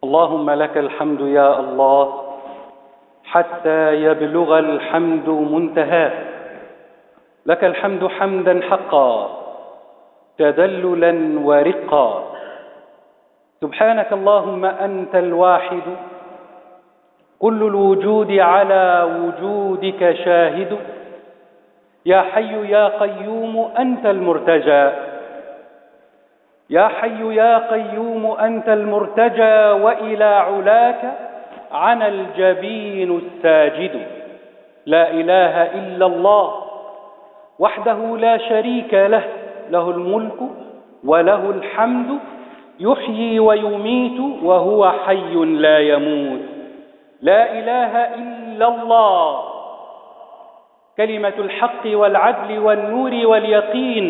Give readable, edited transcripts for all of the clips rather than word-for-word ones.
اللهم لك الحمد يا الله حتى يبلغ الحمد منتهاه. لك الحمد حمدا حقا تذللا ورقا. سبحانك اللهم أنت الواحد، كل الوجود على وجودك شاهد. يا حي يا قيوم أنت المرتجى، يا حي يا قيوم أنت المرتجى، وإلى علاك عن الجبين الساجد. لا إله إلا الله وحده لا شريك له، له الملك وله الحمد، يحيي ويميت وهو حي لا يموت. لا إله إلا الله، كلمة الحق والعدل والنور واليقين.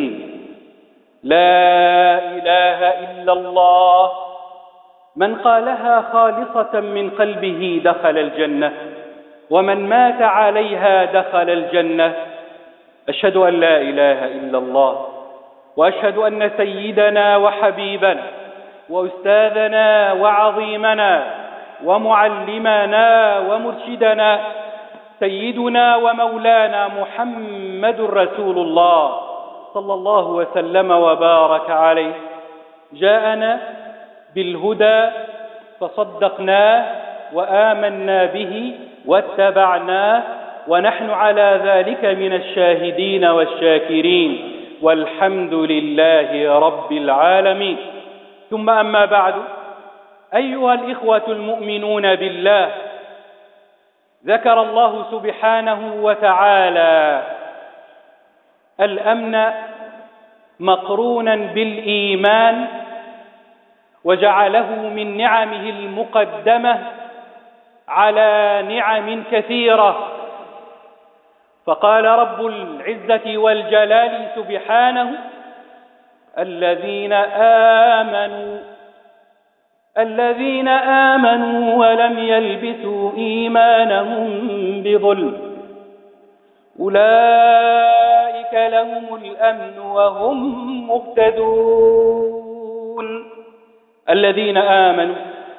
لا إله إلا الله، من قالها خالصة من قلبه دخل الجنة، ومن مات عليها دخل الجنة. أشهد أن لا إله إلا الله، وأشهد أن سيدنا وحبيبنا وأستاذنا وعظيمنا ومعلمنا ومرشدنا سيدنا ومولانا محمد رسول الله صلى الله وسلم وبارك عليه. جاءنا بالهدى فصدقناه وآمنا به واتبعناه، ونحن على ذلك من الشاهدين والشاكرين، والحمد لله رب العالمين. ثم أما بعد، أيها الإخوة المؤمنون بالله، ذكر الله سبحانه وتعالى الأمن مقرونا بالإيمان، وجعله من نعمه المقدمة على نعم كثيرة. فقال رب العزة والجلال سبحانه: الذين آمنوا ولم يلبسوا إيمانهم بظلم أولئك لهم الأمن وهم مهتدون. الذين آمنوا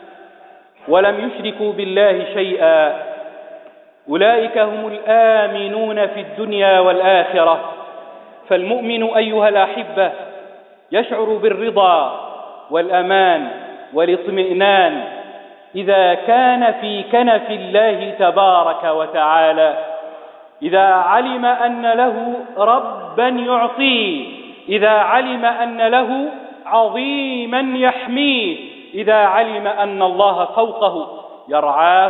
ولم يشركوا بالله شيئا أولئك هم الآمنون في الدنيا والآخرة. فالمؤمن أيها الأحبة يشعر بالرضا والأمان والاطمئنان إذا كان في كنف الله تبارك وتعالى، إذا علم أن له ربا يعطيه، إذا علم أن له عظيما يحميه، إذا علم أن الله فوقه يرعاه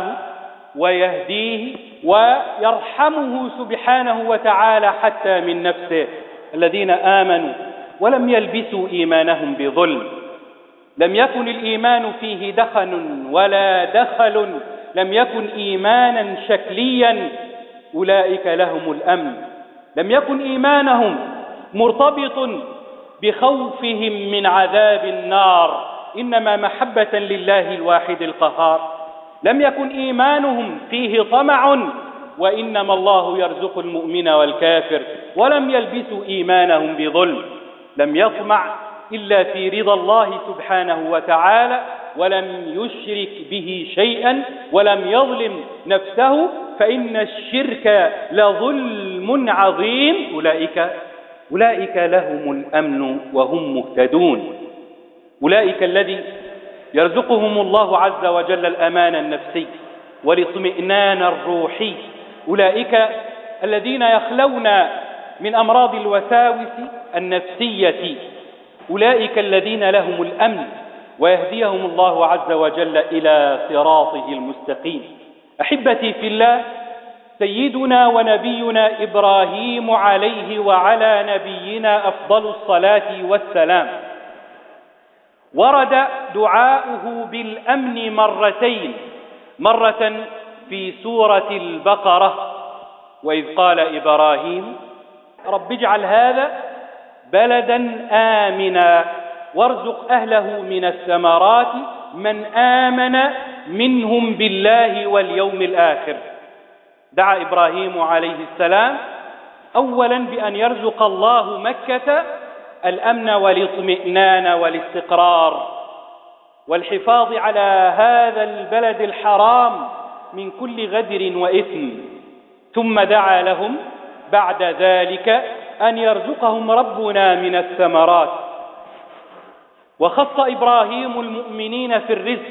ويهديه ويرحمه سبحانه وتعالى حتى من نفسه. الذين آمنوا ولم يلبسوا إيمانهم بظلم، لم يكن الإيمان فيه دخن ولا دخل، لم يكن إيمانا شكليا، أولئك لهم الأمن. لم يكن إيمانهم مرتبط بخوفهم من عذاب النار، إنما محبة لله الواحد القهار. لم يكن إيمانهم فيه طمع، وإنما الله يرزق المؤمن والكافر. ولم يلبسوا إيمانهم بظلم، لم يطمع إلا في رضا الله سبحانه وتعالى، ولم يشرك به شيئا، ولم يظلم نفسه، فإن الشرك لظلم عظيم. أولئك لهم الأمن وهم مهتدون. أولئك الذي يرزقهم الله عز وجل الأمان النفسي والاطمئنان الروحي. أولئك الذين يخلون من أمراض الوساوس النفسية. أولئك الذين لهم الأمن، ويهديهم الله عز وجل إلى صراطه المستقيم. أحبتي في الله، سيدنا ونبينا إبراهيم عليه وعلى نبينا أفضل الصلاة والسلام ورد دعاؤه بالأمن مرتين، مرة في سورة البقرة، وإذ قال إبراهيم: رب اجعل هذا بلدا آمنا وارزق أهله من الثمرات من آمن منهم بالله واليوم الآخر. دعا إبراهيم عليه السلام أولا بأن يرزق الله مكة الأمن والاطمئنان والاستقرار، والحفاظ على هذا البلد الحرام من كل غدر وإثم. ثم دعا لهم بعد ذلك أن يرزقهم ربنا من الثمرات. وخص إبراهيم المؤمنين في الرزق،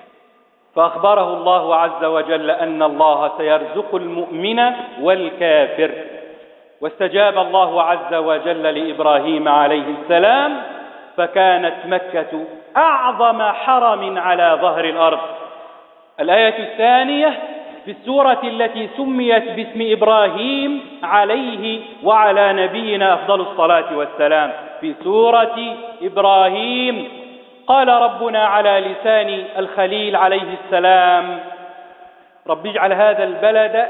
فأخبره الله عز وجل أن الله سيرزق المؤمن والكافر. واستجاب الله عز وجل لإبراهيم عليه السلام، فكانت مكة أعظم حرم على ظهر الأرض. الآية الثانية في السورة التي سميت باسم إبراهيم عليه وعلى نبينا أفضل الصلاة والسلام، في سورة إبراهيم قال ربنا على لسان الخليل عليه السلام: رب اجعل هذا البلد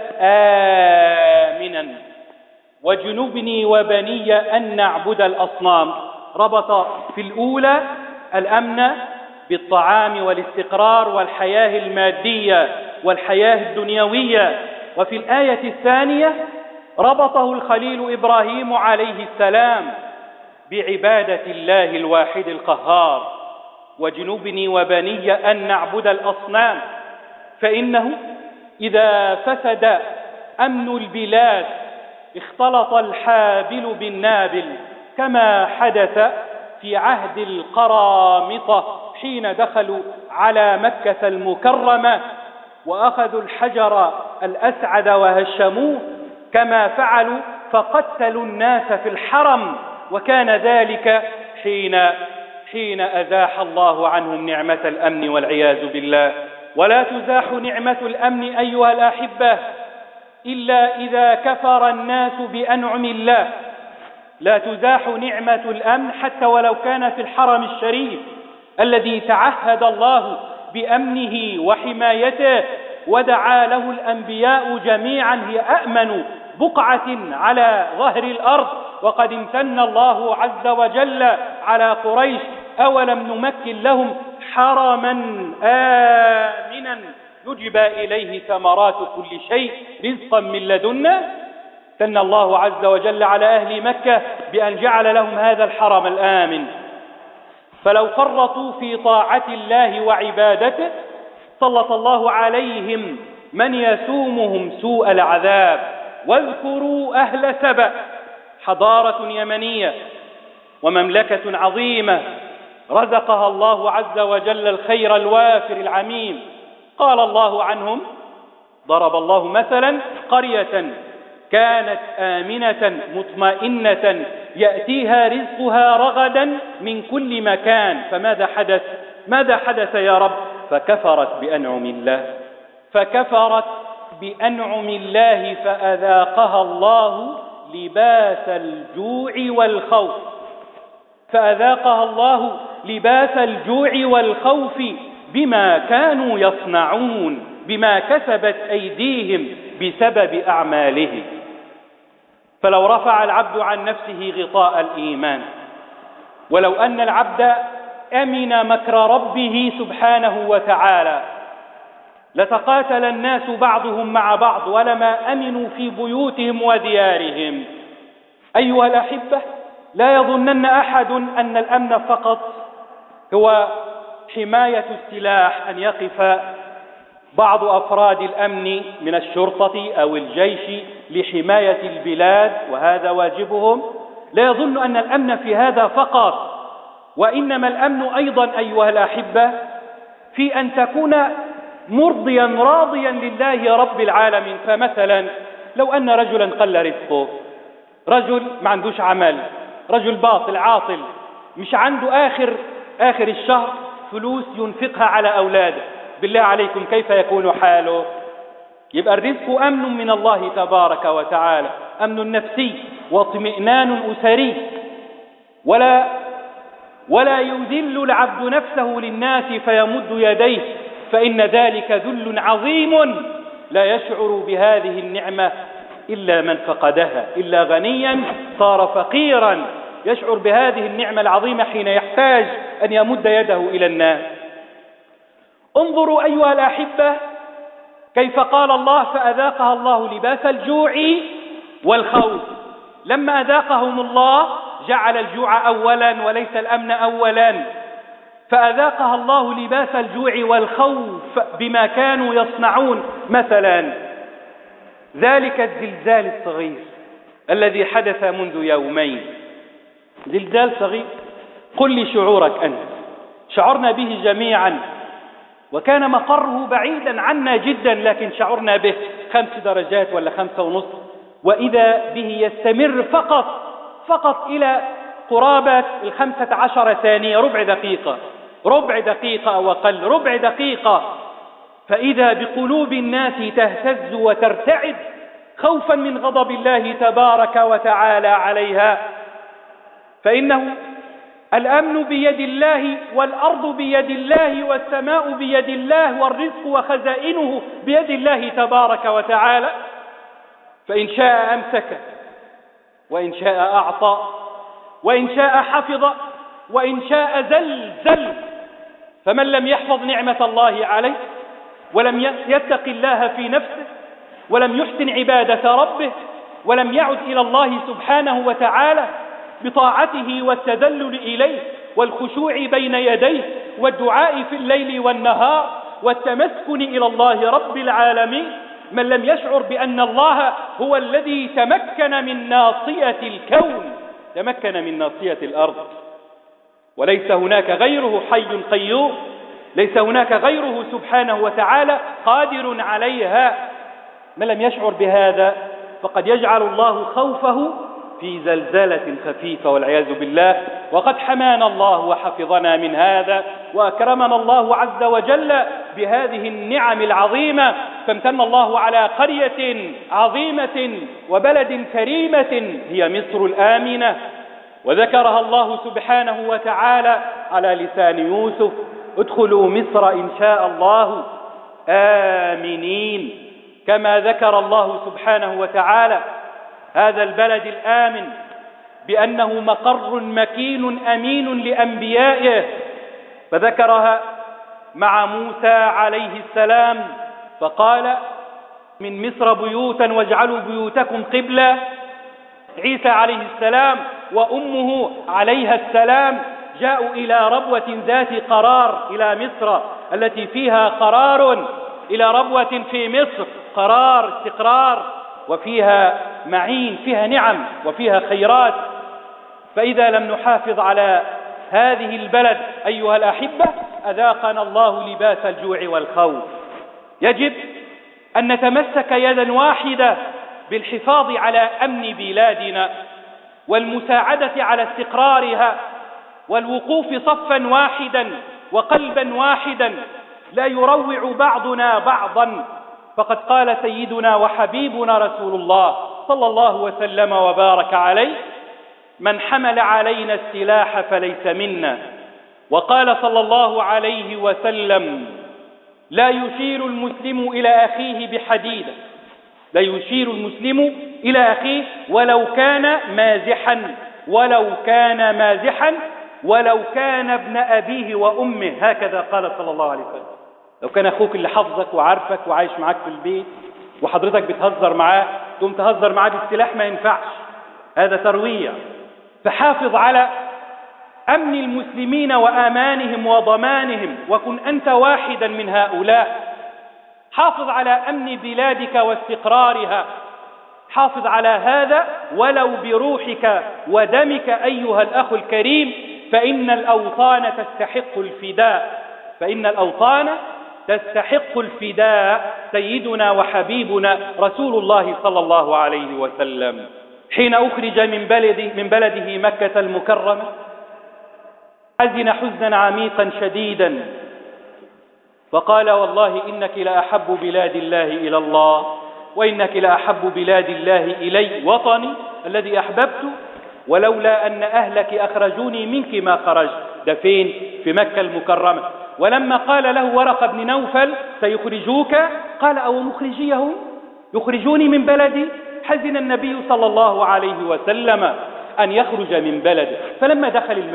آمنا واجنبني وبني أن نعبد الأصنام. ربط في الأولى الأمن بالطعام والاستقرار والحياة المادية والحياة الدنيوية، وفي الآية الثانية ربطه الخليل إبراهيم عليه السلام بعبادة الله الواحد القهار: واجنبني وبني أن نعبد الأصنام. فإنه إذا فسد أمن البلاد اختلط الحابل بالنابل، كما حدث في عهد القرامطة حين دخلوا على مكة المكرمة وأخذوا الحجر الأسعد وهشموه، كما فعلوا فقتلوا الناس في الحرم. وكان ذلك حين أزاح الله عنهم نعمة الأمن والعياذ بالله. ولا تزاح نعمة الأمن أيها الأحبة إلا إذا كفر الناس بأنعم الله. لا تزاح نعمة الأمن حتى ولو كان في الحرم الشريف الذي تعهد الله بأمنه وحمايته ودعا له الأنبياء جميعا هي أأمن بقعة على ظهر الأرض. وقد امتن الله عز وجل على قريش: أولم نمكن لهم حرما آمنا يجبى إليه ثمرات كل شيء رزقا من لدنا. امتن الله عز وجل على أهل مكة بأن جعل لهم هذا الحرم الآمن. فلو فرطوا في طاعة الله وعبادته سلط الله عليهم من يسومهم سوء العذاب. واذكروا أهل سبأ، حضارة يمنية ومملكة عظيمة رزقها الله عز وجل الخير الوافر العميم. قال الله عنهم: ضرب الله مثلا قرية كانت آمنة مطمئنة يأتيها رزقها رغدا من كل مكان. فماذا حدث؟ ماذا حدث يا رب؟ فكفرت بأنعم الله. فكفرت بأنعم الله فأذاقها الله لباس الجوع والخوف. فأذاقها الله لباس الجوع والخوف بما كانوا يصنعون، بما كسبت أيديهم بسبب أعمالهم. فلو رفع العبد عن نفسه غطاء الإيمان، ولو أن العبد أمن مكر ربه سبحانه وتعالى، لتقاتل الناس بعضهم مع بعض ولما أمنوا في بيوتهم وديارهم. أيها الأحبة، لا يظنن أحد أن الأمن فقط هو حماية السلاح، أن يقف بعض أفراد الأمن من الشرطة أو الجيش لحماية البلاد وهذا واجبهم. لا يظن أن الأمن في هذا فقط، وإنما الأمن أيضا أيها الأحبة في أن تكون مرضيا راضيا لله رب العالمين. فمثلا لو أن رجلا قل رزقه، رجل ما عندوش عمل، رجل باطل عاطل، مش عنده آخر الشهر فلوس ينفقها على أولاده، بالله عليكم كيف يكون حاله؟ يبقى الرزق أمن من الله تبارك وتعالى، أمن نفسي واطمئنان أسري. ولا يذل العبد نفسه للناس فيمد يديه، فإن ذلك ذل عظيم لا يشعر بهذه النعمة إلا من فقدها، إلا غنيا صار فقيرا يشعر بهذه النعمة العظيمة حين يحتاج أن يمد يده إلى الناس. انظروا أيها الأحبة كيف قال الله: فأذاقها الله لباس الجوع والخوف. لما أذاقهم الله جعل الجوع أولا وليس الأمن أولا. فأذاقها الله لباس الجوع والخوف بما كانوا يصنعون. مثلا ذلك الزلزال الصغير الذي حدث منذ يومين، زلزال صغير، قل لي شعورك أنت. شعرنا به جميعا، وكان مقره بعيدا عنا جدا، لكن شعرنا به 5 درجات ولا 5.5، وإذا به يستمر فقط إلى قرابة 15 ثانية، ربع دقيقة أو أقل، ربع دقيقة، فإذا بقلوب الناس تهتز وترتعد خوفا من غضب الله تبارك وتعالى عليها. فإنه الأمن بيد الله، والأرض بيد الله، والسماء بيد الله، والرزق وخزائنه بيد الله تبارك وتعالى. فإن شاء أمسك، وإن شاء أعطى، وإن شاء حفظ، وإن شاء زلزل. فمن لم يحفظ نعمة الله عليه، ولم يتق الله في نفسه، ولم يحسن عبادة ربه، ولم يعد إلى الله سبحانه وتعالى بطاعته والتذلل إليه والخشوع بين يديه والدعاء في الليل والنهار والتمسكن إلى الله رب العالمين، من لم يشعر بأن الله هو الذي تمكن من ناصية الكون، تمكن من ناصية الأرض، وليس هناك غيره حي قيوم، ليس هناك غيره سبحانه وتعالى قادر عليها، من لم يشعر بهذا فقد يجعل الله خوفه في زلزلة خفيفة والعياذ بالله. وقد حمانا الله وحفظنا من هذا، وأكرمنا الله عز وجل بهذه النعم العظيمة، فامتن الله على قرية عظيمة وبلد كريمة هي مصر الآمنة، وذكرها الله سبحانه وتعالى على لسان يوسف: ادخلوا مصر إن شاء الله آمنين. كما ذكر الله سبحانه وتعالى هذا البلد الآمن بأنه مقر مكين أمين لأنبيائه، فذكرها مع موسى عليه السلام فقال: من مصر بيوتا واجعلوا بيوتكم قبلة. عيسى عليه السلام وأمه عليها السلام جاءوا إلى ربوة ذات قرار، إلى مصر التي فيها قرار، إلى ربوة في مصر قرار، استقرار، وفيها معين، فيها نعم وفيها خيرات. فإذا لم نحافظ على هذه البلد أيها الأحبة أذاقنا الله لباس الجوع والخوف. يجب أن نتمسك يدا واحدة بالحفاظ على أمن بلادنا والمساعدة على استقرارها، والوقوف صفا واحدا وقلبا واحدا، لا يروع بعضنا بعضا. فقد قال سيدنا وحبيبنا رسول الله صلى الله وسلم وبارك عليه: من حمل علينا السلاح فليس منا. وقال صلى الله عليه وسلم: لا يشير المسلم إلى أخيه بحديدة، لا يشير المسلم إلى أخيه ولو كان مازحا، ولو كان مازحا، ولو كان ابن أبيه وأمه. هكذا قال صلى الله عليه وسلم. لو كان أخوك اللي حفظك وعارفك وعايش معاك في البيت وحضرتك بتهزر معاه تقوم تهزر معاه بالسلاح، ما ينفعش، هذا ترويع. فحافظ على أمن المسلمين وأمانهم وضمانهم، وكن أنت واحدا من هؤلاء. حافظ على أمن بلادك واستقرارها، حافظ على هذا ولو بروحك ودمك أيها الأخ الكريم، فإن الأوطان تستحق الفداء، فإن الأوطان تستحق الفداء. سيدنا وحبيبنا رسول الله صلى الله عليه وسلم حين أخرج من بلده مكة المكرمة حزن حزنا عميقا شديدا، فقال: والله إنك لأحب بلاد الله إلى الله، وإنك لأحب بلاد الله إلي، وطني الذي أحببت، ولولا أن أهلك أخرجوني منك ما خرجت. ده فين؟ في مكة المكرمة. ولما قال له ورقة بن نوفل: سيخرجوك، قال: أو مخرجيهم يخرجوني من بلدي؟ حزن النبي صلى الله عليه وسلم أن يخرج من بلده. فلما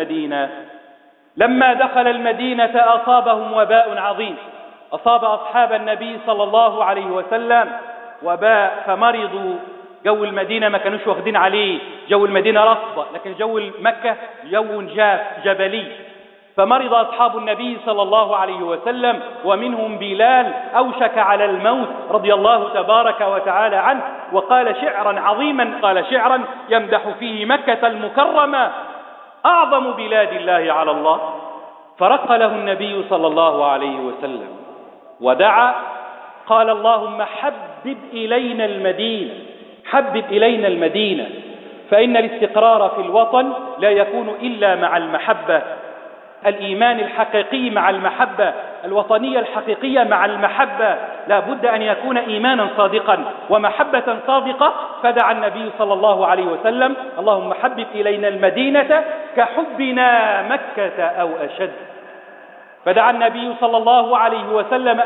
دخل المدينة أصابهم وباء عظيم، أصاب أصحاب النبي صلى الله عليه وسلم وباء فمرضوا. جو المدينة ما كانوش واخدين عليه، جو المدينة رطبة، لكن جو مكة جو جاف جبلي، فمرض أصحاب النبي صلى الله عليه وسلم، ومنهم بلال أوشك على الموت رضي الله تبارك وتعالى عنه، وقال شعرا عظيما، قال شعرا يمدح فيه مكة المكرمة أعظم بلاد الله على الله. فرق له النبي صلى الله عليه وسلم ودعا، قال اللهم حبب إلينا المدينة، حبب إلينا المدينة، فإن الاستقرار في الوطن لا يكون إلا مع المحبة. الإيمان الحقيقي مع المحبة، الوطنية الحقيقية مع المحبة، لا بد أن يكون إيمانا صادقا ومحبة صادقة. فدعا النبي صلى الله عليه وسلم اللهم حبب إلينا المدينة كحبنا مكة أو أشد. فدعا النبي صلى الله عليه وسلم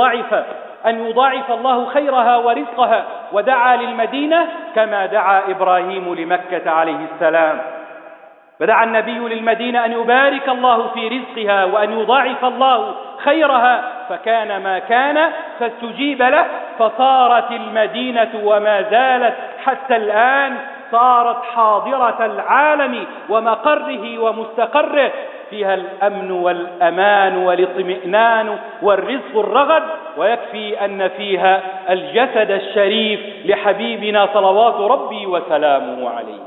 أن يضاعف الله خيرها ورزقها، ودعا للمدينة كما دعا إبراهيم لمكة عليه السلام. فدعا النبي للمدينة أن يبارك الله في رزقها وأن يضاعف الله خيرها، فكان ما كان فاستجيب له، فصارت المدينة وما زالت حتى الآن صارت حاضرة العالم ومقره ومستقره، فيها الأمن والأمان والاطمئنان والرزق الرغد، ويكفي أن فيها الجسد الشريف لحبيبنا صلوات ربي وسلامه عليه.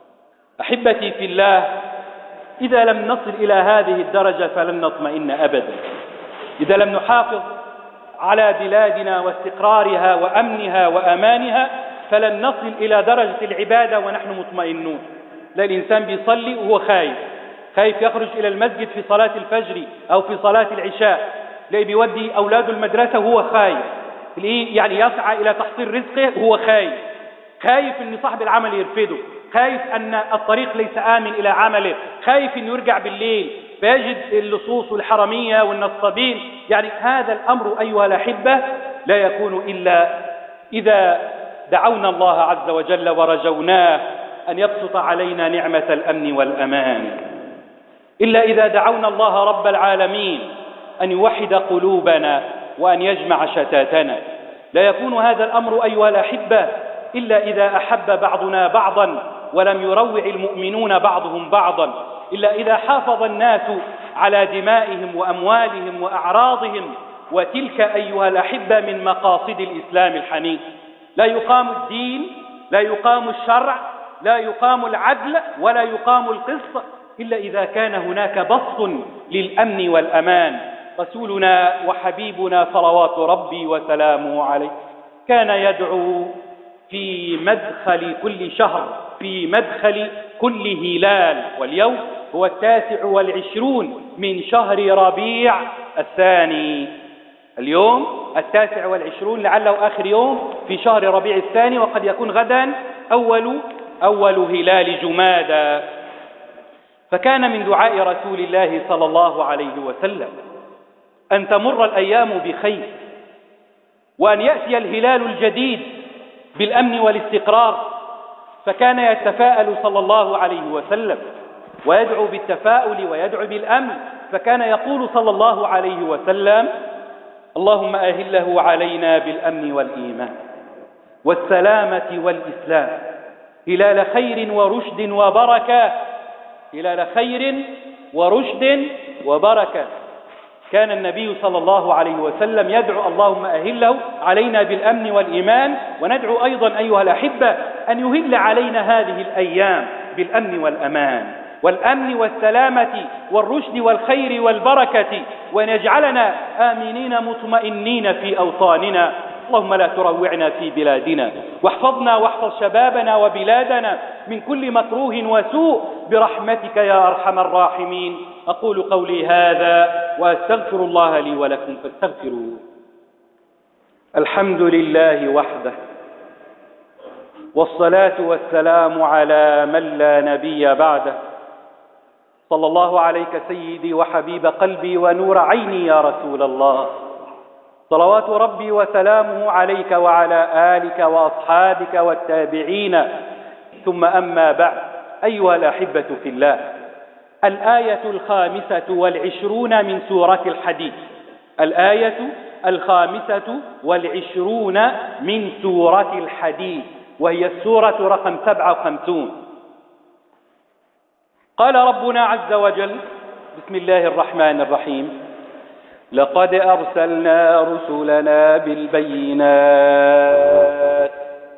أحبتي في الله، إذا لم نصل إلى هذه الدرجة فلن نطمئن أبدا. إذا لم نحافظ على بلادنا واستقرارها وأمنها وأمانها فلن نصل إلى درجة العبادة ونحن مطمئنون. لا، الإنسان بيصلي وهو خايف يخرج إلى المسجد في صلاة الفجر أو في صلاة العشاء، لا بيودي أولاده المدرسة وهو خايف، يعني يسعى إلى تحصيل رزقه وهو خايف أن صاحب العمل يرفضه، خايف أن الطريق ليس آمن إلى عمله، خايف أن يرجع بالليل فيجد اللصوص والحرمية والنصابين. يعني هذا الأمر أيها الأحبة لا يكون إلا إذا دعونا الله عز وجل ورجوناه أن يبسط علينا نعمة الأمن والأمان، إلا إذا دعونا الله رب العالمين أن يوحد قلوبنا وأن يجمع شتاتنا. لا يكون هذا الأمر أيها الأحبة إلا إذا أحب بعضنا بعضا ولم يروع المؤمنون بعضهم بعضا، إلا إذا حافظ الناس على دمائهم وأموالهم وأعراضهم. وتلك أيها الأحبة من مقاصد الإسلام الحنيف. لا يقام الدين، لا يقام الشرع، لا يقام العدل، ولا يقام القسط إلا إذا كان هناك بسط للأمن والأمان. رسولنا وحبيبنا صلوات ربي وسلامه عليه كان يدعو في مدخل كل شهر، في مدخل كل هلال، واليوم هو 29 من شهر ربيع الثاني. اليوم 29 لعله آخر يوم في شهر ربيع الثاني، وقد يكون غدا أول هلال جمادى. فكان من دعاء رسول الله صلى الله عليه وسلم أن تمر الأيام بخير، وأن يأتي الهلال الجديد بالأمن والاستقرار. فكان يتفاءل صلى الله عليه وسلم ويدعو بالتفاؤل ويدعو بالأمن. فكان يقول صلى الله عليه وسلم اللهم أهله علينا بالأمن والإيمان والسلامة والإسلام، هلال خير ورشد وبركة، هلال خير ورشد وبركة. كان النبي صلى الله عليه وسلم يدعو اللهم أهله علينا بالأمن والإيمان، وندعو أيضا أيها الأحبة أن يهل علينا هذه الأيام بالأمن والأمان والأمن والسلامة والرشد والخير والبركة، وأن يجعلنا آمنين مطمئنين في أوطاننا. اللهم لا تروعنا في بلادنا، واحفظنا واحفظ شبابنا وبلادنا من كل مكروه وسوء برحمتك يا أرحم الراحمين. أقول قولي هذا وأستغفر الله لي ولكم فاستغفروه. الحمد لله وحده، والصلاة والسلام على من لا نبي بعده. صلى الله عليك سيدي وحبيب قلبي ونور عيني يا رسول الله، صلوات ربي وسلامه عليك وعلى آلك وأصحابك والتابعين. ثم أما بعد، أيها الأحبة في الله، الآية 25 من سورة الحديد، الآية 25 من سورة الحديد، وهي السورة رقم 57. قال ربنا عز وجل بسم الله الرحمن الرحيم. لقد أرسلنا رسلنا بالبينات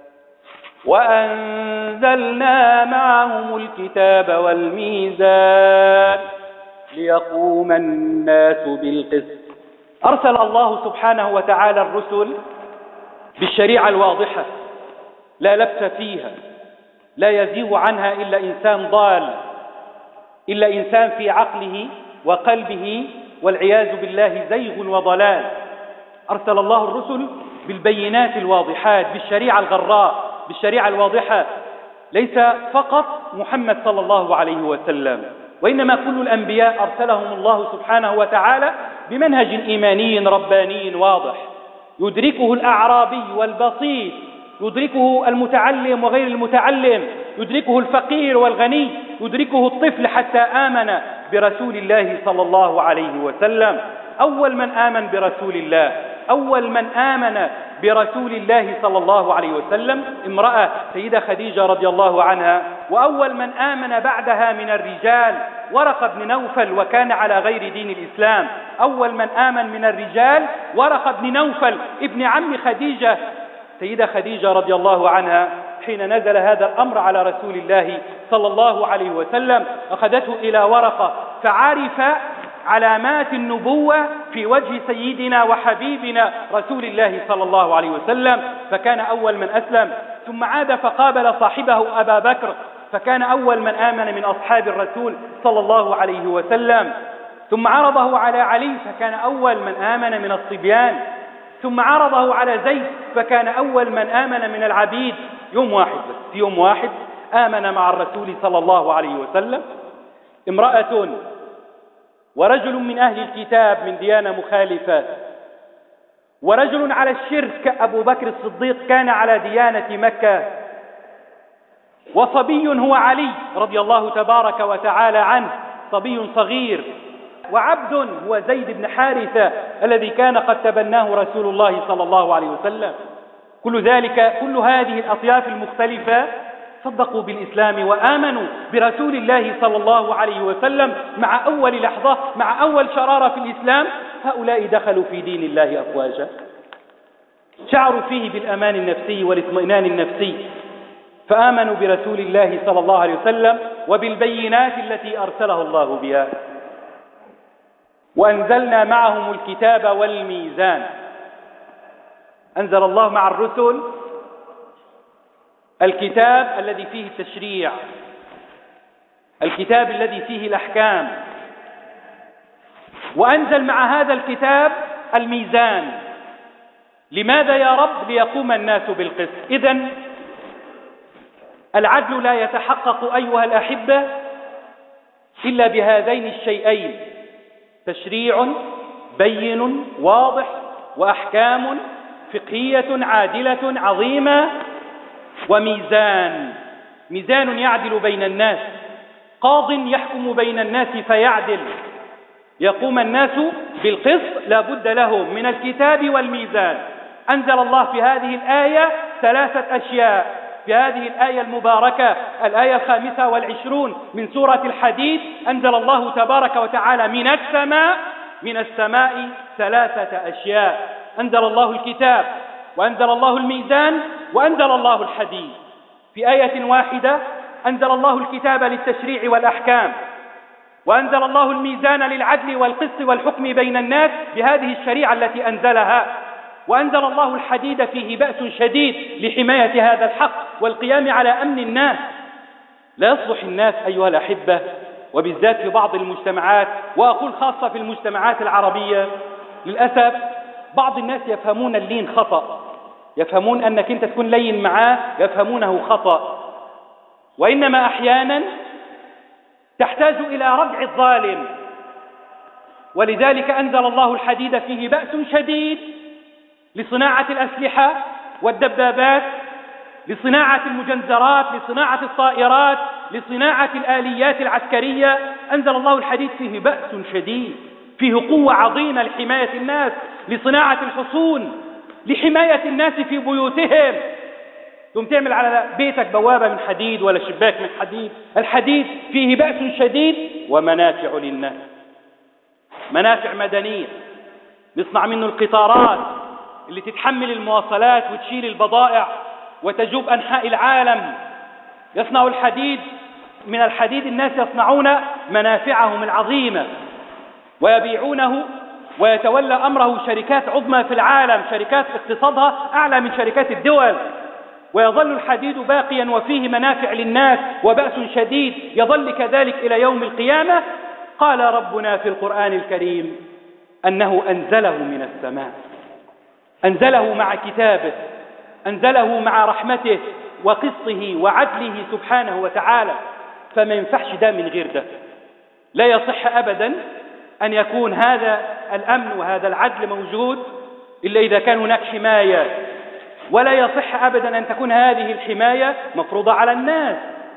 وأنزلنا معهم الكتاب والميزان ليقوم الناس بالقسط. أرسل الله سبحانه وتعالى الرسل بالشريعة الواضحة لا لبس فيها، لا يزيغ عنها إلا إنسان ضال، إلا إنسان في عقله وقلبه والعياذ بالله زيغ وضلال. أرسل الله الرسل بالبينات الواضحات، بالشريعة الغراء، بالشريعة الواضحة. ليس فقط محمد صلى الله عليه وسلم، وإنما كل الأنبياء أرسلهم الله سبحانه وتعالى بمنهج إيماني رباني واضح، يدركه الأعرابي والبسيط، يدركه المتعلم وغير المتعلم، يدركه الفقير والغني، يدركه الطفل حتى آمن برسول الله صلى الله عليه وسلم. أول من آمن برسول الله، أول من آمن برسول الله صلى الله عليه وسلم امرأة سيدة خديجة رضي الله عنها، وأول من آمن بعدها من الرجال ورقة بن نوفل وكان على غير دين الإسلام. أول من آمن من الرجال ورقة بن نوفل ابن عم خديجة سيدة خديجة رضي الله عنها. حين نزل هذا الأمر على رسول الله صلى الله عليه وسلم أخذته إلى ورقة فعرف علامات النبوة في وجه سيدنا وحبيبنا رسول الله صلى الله عليه وسلم، فكان أول من أسلم. ثم عاد فقابل صاحبه أبا بكر فكان أول من آمن من أصحاب الرسول صلى الله عليه وسلم. ثم عرضه على علي فكان أول من آمن من الصبيان. ثم عرضه على زيد فكان أول من آمن من العبيد. يوم واحد بس، في يوم واحد آمن مع الرسول صلى الله عليه وسلم امرأة ورجل من أهل الكتاب من ديانة مخالفة، ورجل على الشرك أبو بكر الصديق كان على ديانة مكة، وصبي هو علي رضي الله تبارك وتعالى عنه، صبي صغير، وعبد هو زيد بن حارثة الذي كان قد تبناه رسول الله صلى الله عليه وسلم. كل هذه الأطياف المختلفة صدقوا بالإسلام وآمنوا برسول الله صلى الله عليه وسلم مع أول لحظة، مع أول شرارة في الإسلام. هؤلاء دخلوا في دين الله أفواجا، شعروا فيه بالأمان النفسي والاطمئنان النفسي، فآمنوا برسول الله صلى الله عليه وسلم وبالبينات التي أرسله الله بها. وأنزلنا معهم الكتاب والميزان. أنزل الله مع الرسل الكتاب الذي فيه التشريع، الكتاب الذي فيه الأحكام، وأنزل مع هذا الكتاب الميزان. لماذا يا رب؟ ليقوم الناس بالقسط. إذن العدل لا يتحقق أيها الأحبة إلا بهذين الشيئين: تشريع بين واضح، وأحكام فقهية عادلة عظيمة، وميزان، ميزان يعدل بين الناس، قاض يحكم بين الناس فيعدل. يقوم الناس بالقسط لابد لهم من الكتاب والميزان. أنزل الله في هذه الآية 3 أشياء. في هذه الآية المباركة، الآية 25 من سورة الحديد، أنزل الله تبارك وتعالى من السماء 3 أشياء. أنزل الله الكتاب، وأنزل الله الميزان، وأنزل الله الحديد. في آية واحدة أنزل الله الكتاب للتشريع والأحكام، وأنزل الله الميزان للعدل والقسط والحكم بين الناس بهذه الشريعة التي أنزلها، وأنزل الله الحديد فيه بأس شديد لحماية هذا الحق والقيام على أمن الناس. لا يصلح الناس أيها الأحبة، وبالذات في بعض المجتمعات، وأقول خاصة في المجتمعات العربية، للأسف بعض الناس يفهمون اللين خطأ، يفهمون أنك أنت تكون لين معاه يفهمونه خطأ، وإنما أحيانا تحتاج إلى ردع الظالم. ولذلك أنزل الله الحديد فيه بأس شديد لصناعة الأسلحة والدبابات، لصناعة المجنزرات، لصناعة الطائرات، لصناعة الآليات العسكرية. أنزل الله الحديد فيه بأس شديد، فيه قوة عظيمة لحماية الناس، لصناعة الحصون، لحماية الناس في بيوتهم. ثم تعمل على بيتك بوابة من حديد ولا شباك من حديد. الحديد فيه بأس شديد ومنافع للناس. منافع مدنية، نصنع منه القطارات اللي تتحمل المواصلات وتشيل البضائع وتجوب أنحاء العالم. يصنع الحديد، من الحديد الناس يصنعون منافعهم العظيمة ويبيعونه، ويتولى أمره شركات عظمى في العالم، شركات اقتصادها أعلى من شركات الدول، ويظل الحديد باقيا وفيه منافع للناس وبأس شديد يظل كذلك إلى يوم القيامة. قال ربنا في القرآن الكريم أنه أنزله من السماء، أنزله مع كتابه، أنزله مع رحمته وقسطه وعدله سبحانه وتعالى، فما ينفعش ده من غير ده. لا يصح أبدا أن يكون هذا الأمن وهذا العدل موجود إلا إذا كان هناك حماية، ولا يصح أبدا أن تكون هذه الحماية مفروضة على الناس.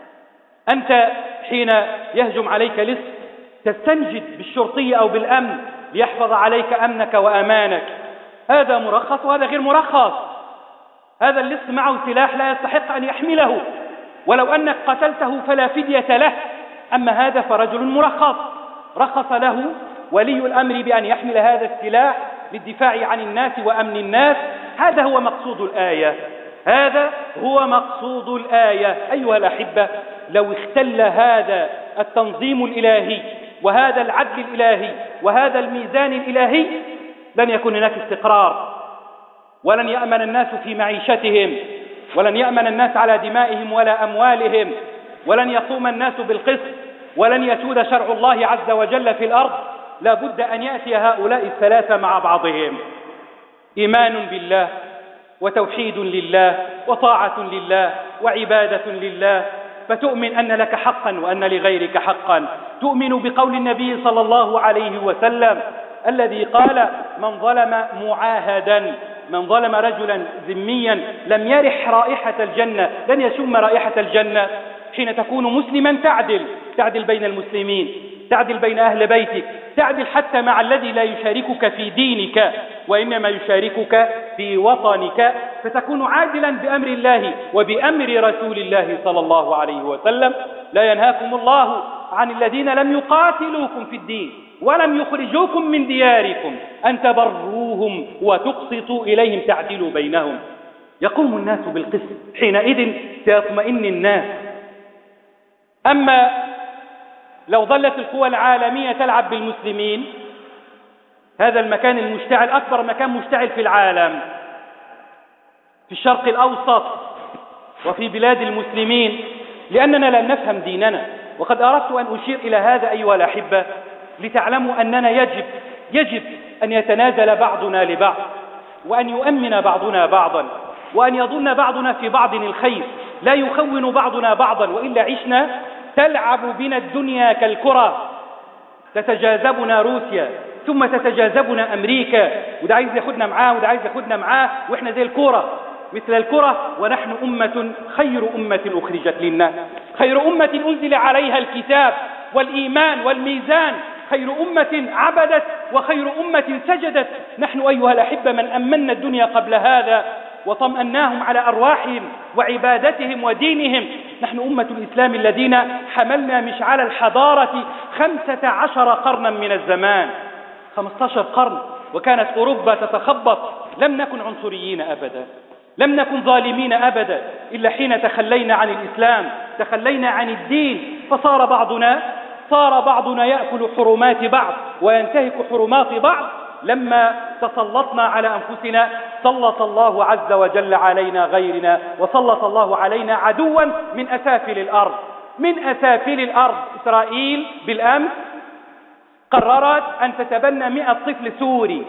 أنت حين يهجم عليك لص تستنجد بالشرطي أو بالأمن ليحفظ عليك أمنك وأمانك، هذا مرخص وهذا غير مرخص. هذا اللص معه سلاح لا يستحق أن يحمله، ولو أنك قتلته فلا فدية له. أما هذا فرجل مرخص، رخص له ولي الأمر بأن يحمل هذا السلاح للدفاع عن الناس وأمن الناس. هذا هو مقصود الآية، هذا هو مقصود الآية. أيها الأحبة، لو اختل هذا التنظيم الإلهي وهذا العدل الإلهي وهذا الميزان الإلهي لن يكون هناك استقرار، ولن يأمن الناس في معيشتهم، ولن يأمن الناس على دمائهم ولا أموالهم، ولن يقوم الناس بالقسط، ولن يسود شرع الله عز وجل في الأرض. لا بد أن يأتي هؤلاء الثلاثة مع بعضهم: إيمان بالله، وتوحيد لله، وطاعة لله، وعبادة لله، فتؤمن أن لك حقا وأن لغيرك حقا. تؤمن بقول النبي صلى الله عليه وسلم الذي قال: من ظلم معاهدا، من ظلم رجلا ذميا لم يرح رائحة الجنة، لن يشم رائحة الجنة. حين تكون مسلما تعدل بين المسلمين، تعدل بين أهل بيتك، تعدل حتى مع الذي لا يشاركك في دينك وإنما يشاركك في وطنك، فتكون عادلا بأمر الله وبأمر رسول الله صلى الله عليه وسلم. لا ينهاكم الله عن الذين لم يقاتلوكم في الدين ولم يخرجوكم من دياركم أن تبروهم وتقسطوا إليهم، تعدلوا بينهم. يقوم الناس بالقسط، حينئذ سيطمئن الناس. أما لو ظلت القوى العالمية تلعب بالمسلمين، هذا المكان المشتعل أكبر مكان مشتعل في العالم، في الشرق الأوسط وفي بلاد المسلمين، لأننا لم نفهم ديننا. وقد أردت أن أشير إلى هذا أيها الأحبة لتعلموا أننا يجب أن يتنازل بعضنا لبعض، وأن يؤمن بعضنا بعضا، وأن يظن بعضنا في بعض الخير، لا يخون بعضنا بعضا، وإلا عشنا تلعب بنا الدنيا كالكرة، تتجاذبنا روسيا ثم تتجاذبنا أمريكا، وده عايز ياخدنا معاه وده عايز ياخدنا معاه، وإحنا زي الكرة، مثل الكرة، ونحن أمة خير أمة أخرجت للناس، خير أمة أنزل عليها الكتاب والإيمان والميزان، خير أمة عبدت وخير أمة سجدت. نحن أيها الأحبة من أمنا الدنيا قبل هذا وطمأناهم على أرواحهم وعبادتهم ودينهم. نحن أمة الإسلام الذين حملنا مشعل الحضارة 15 قرنا من الزمان، 15 قرن، وكانت أوروبا تتخبط. لم نكن عنصريين أبدا، لم نكن ظالمين أبدا، إلا حين تخلينا عن الإسلام، تخلينا عن الدين، فصار بعضنا يأكل حرمات بعض وينتهك حرمات بعض. لما تسلطنا على أنفسنا سلط الله عز وجل علينا غيرنا، وسلط الله علينا عدوا من أسافل الأرض. إسرائيل بالأمس قررت أن تتبنى 100 طفل سوري،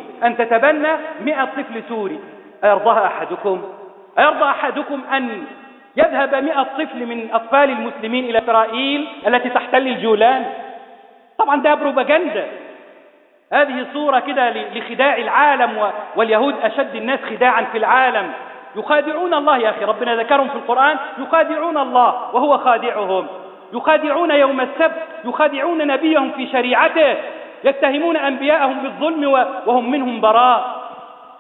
أيرضى أحدكم أن يذهب 100 طفل من أطفال المسلمين إلى إسرائيل التي تحتل الجولان؟ طبعا ده بروباغندا، هذه صورة كده لخداع العالم، واليهود أشد الناس خداعا في العالم. يخادعون الله يا أخي، ربنا ذكرهم في القرآن، يخادعون الله وهو خادعهم، يخادعون يوم السبت، يخادعون نبيهم في شريعته، يتهمون أنبياءهم بالظلم وهم منهم براء.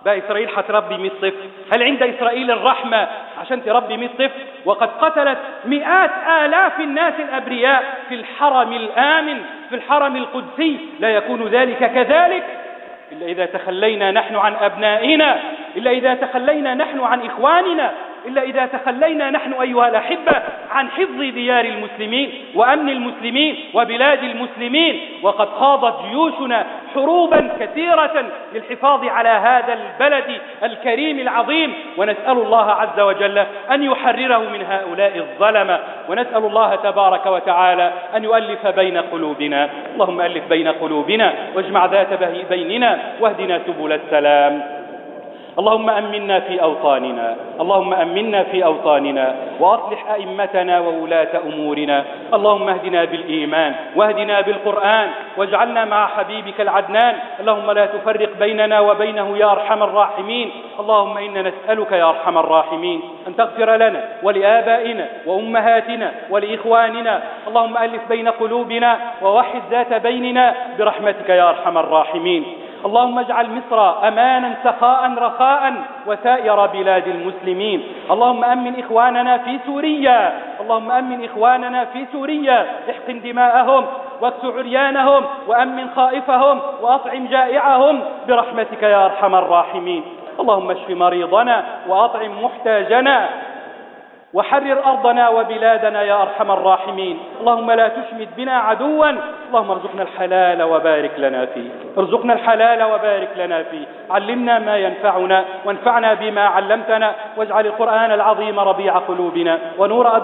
بقى إسرائيل هتربي 100 طفل؟ هل عند إسرائيل الرحمة عشان تربي 100 طفل؟ وقد قتلت مئات آلاف الناس الأبرياء في الحرم الآمن، في الحرم القدسي. لا يكون ذلك كذلك إلا إذا تخلينا نحن عن أبنائنا، إلا إذا تخلينا نحن عن إخواننا، إلا إذا تخلينا نحن أيها الأحبة عن حفظ ديار المسلمين وأمن المسلمين وبلاد المسلمين. وقد خاضت جيوشنا حروبا كثيرة للحفاظ على هذا البلد الكريم العظيم، ونسأل الله عز وجل أن يحرره من هؤلاء الظلمة، ونسأل الله تبارك وتعالى أن يؤلف بين قلوبنا. اللهم ألف بين قلوبنا واجمع ذات بيننا واهدنا سبل السلام. اللهم أمنا في أوطاننا، اللهم أمنا في أوطاننا، وأصلح أئمتنا وولاة أمورنا. اللهم اهدنا بالإيمان واهدنا بالقرآن واجعلنا مع حبيبك العدنان. اللهم لا تفرق بيننا وبينه يا أرحم الراحمين. اللهم إنا نسألك يا أرحم الراحمين أن تغفر لنا ولآبائنا وأمهاتنا ولإخواننا. اللهم ألف بين قلوبنا ووحد ذات بيننا برحمتك يا أرحم الراحمين. اللهم اجعل مصر أمانا سخاء رخاء وسائر بلاد المسلمين. اللهم أمن إخواننا في سوريا، اللهم أمن إخواننا في سوريا، احقن دماءهم واكس عريانهم وأمن خائفهم وأطعم جائعهم برحمتك يا أرحم الراحمين. اللهم اشف مريضنا وأطعم محتاجنا وحرر أرضنا وبلادنا يا أرحم الراحمين. اللهم لا تشمت بنا عدوا. اللهم ارزقنا الحلال وبارك لنا فيه، ارزقنا الحلال وبارك لنا فيه. علمنا ما ينفعنا وانفعنا بما علمتنا، واجعل القرآن العظيم ربيع قلوبنا ونور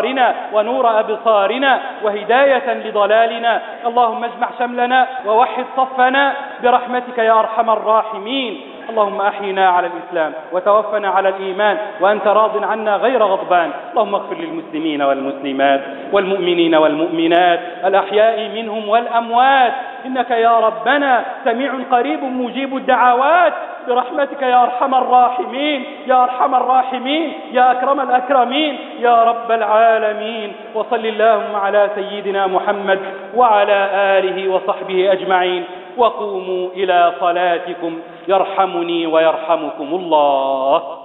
أبصارنا وهداية لضلالنا. اللهم اجمع شملنا ووحد صفنا برحمتك يا أرحم الراحمين. اللهم أحينا على الإسلام وتوفنا على الإيمان وأنت راض عنا غير غضبان. اللهم اغفر للمسلمين والمسلمات والمؤمنين والمؤمنات الأحياء منهم والأموات، إنك يا ربنا سميع قريب مجيب الدعوات برحمتك يا أرحم الراحمين، يا أرحم الراحمين، يا أكرم الأكرمين، يا رب العالمين. وصل اللهم على سيدنا محمد وعلى آله وصحبه أجمعين، وقوموا إلى صلاتكم يرحمني ويرحمكم الله.